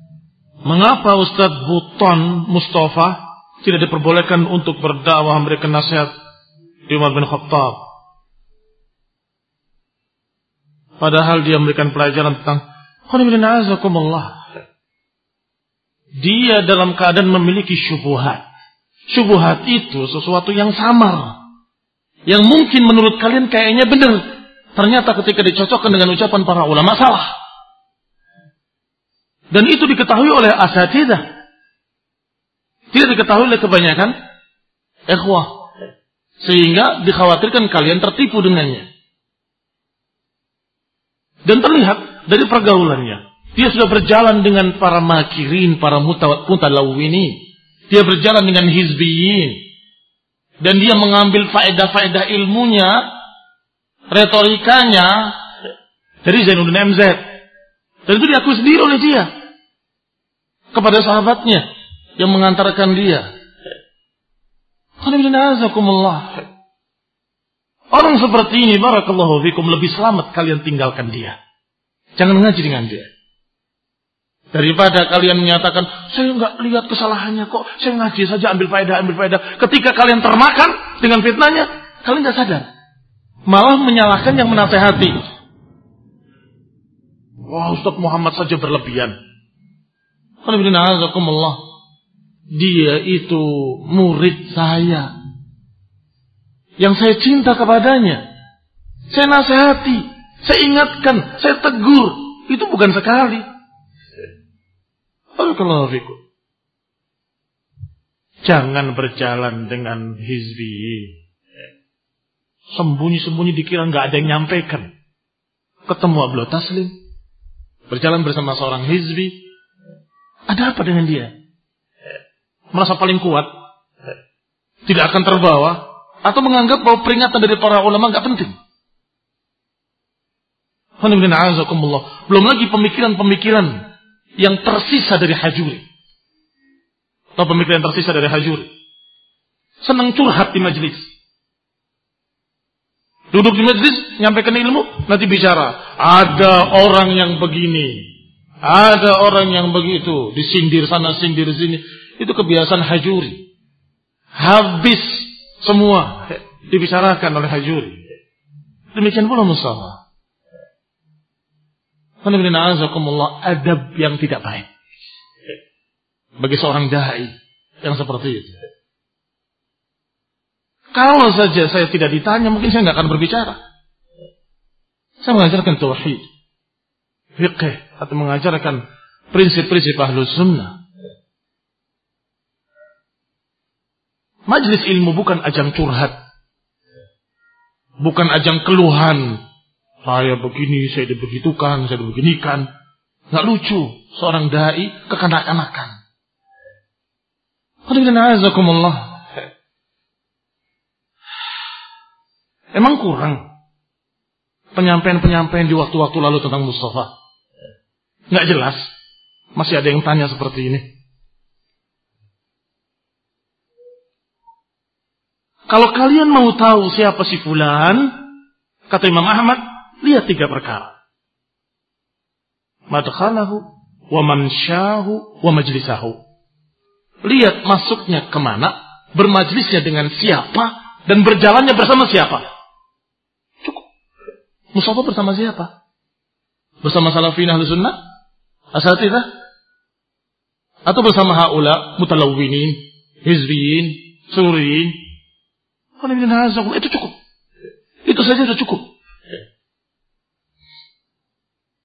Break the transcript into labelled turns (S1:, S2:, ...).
S1: Mengapa Ustadz Buton Mustafa tidak diperbolehkan untuk berdakwah memberikan nasihat di Umar bin Khattab? Padahal dia memberikan pelajaran tentang dia dalam keadaan memiliki syubhat. Syubhat itu sesuatu yang samar, yang mungkin menurut kalian kayaknya benar, ternyata ketika dicocokkan dengan ucapan para ulama salah. Dan itu diketahui oleh asatidzah, tidak diketahui oleh kebanyakan ikhwah, sehingga dikhawatirkan kalian tertipu dengannya. Dan terlihat dari pergaulannya, dia sudah berjalan dengan para makirin, para mutalawwinin. Dia berjalan dengan hizbiyin. Dan dia mengambil faedah-faedah ilmunya, retorikanya dari Zainuddin MZ. Dan itu diakui sendiri oleh dia kepada sahabatnya yang mengantarkan dia. Orang seperti ini, barakallahu fikum, lebih selamat kalian tinggalkan dia. Jangan ngaji dengan dia. Daripada kalian menyatakan, saya enggak lihat kesalahannya kok, saya ngaji saja, ambil faedah. Ketika kalian termakan dengan fitnahnya, kalian enggak sadar. Malah menyalahkan yang menasehati. Wah, Ustaz Muhammad saja berlebihan. Dia itu murid saya, yang saya cinta kepadanya. Saya nasihati, saya ingatkan, saya tegur. Itu bukan sekali. Barakallahu fikum. Jangan berjalan dengan hizbi. Sembunyi-sembunyi dikira nggak ada yang nyampaikan. Ketemu Abdul Taslim, berjalan bersama seorang hizbi. Ada apa dengan dia? Merasa paling kuat, tidak akan terbawa, atau menganggap bahwa peringatan dari para ulama nggak penting. Belum lagi pemikiran-pemikiran yang tersisa dari Hajuri. Atau pemikiran yang tersisa dari Hajuri. Senang curhat di majelis. Duduk di majelis, nyampaikan ilmu, nanti bicara. Ada orang yang begini, ada orang yang begitu, disindir sana, sindir sini. Itu kebiasaan Hajuri. Habis semua dibicarakan oleh Hajuri. Demikian pula Mustafa. Adab yang tidak baik bagi seorang dai yang seperti itu. Kalau saja saya tidak ditanya, mungkin saya nggak akan berbicara. Saya mengajarkan tauhid, fiqh, atau mengajarkan prinsip-prinsip Ahlus Sunnah. Majlis ilmu bukan ajang curhat, bukan ajang keluhan. Saya begini, saya dibegitukan, saya dibeginikan. Nggak lucu seorang dai kekanak-kanakan. Emang kurang penyampaian-penyampaian di waktu-waktu lalu tentang Mustafa? Nggak jelas. Masih ada yang tanya seperti ini. Kalau kalian mau tahu siapa si fulan, kata Imam Ahmad, lihat 3 perkara. Madkhalahu, wa mansyahu, wa majlisahu. Lihat masuknya kemana, bermajlisnya dengan siapa, dan berjalannya bersama siapa. Cukup. Mustafa bersama siapa? Bersama salafin Ahlus Sunnah? Asatidzah? Atau bersama haula, mutalawwinin, hizbiyin, suriyin? Itu cukup. Itu saja sudah cukup.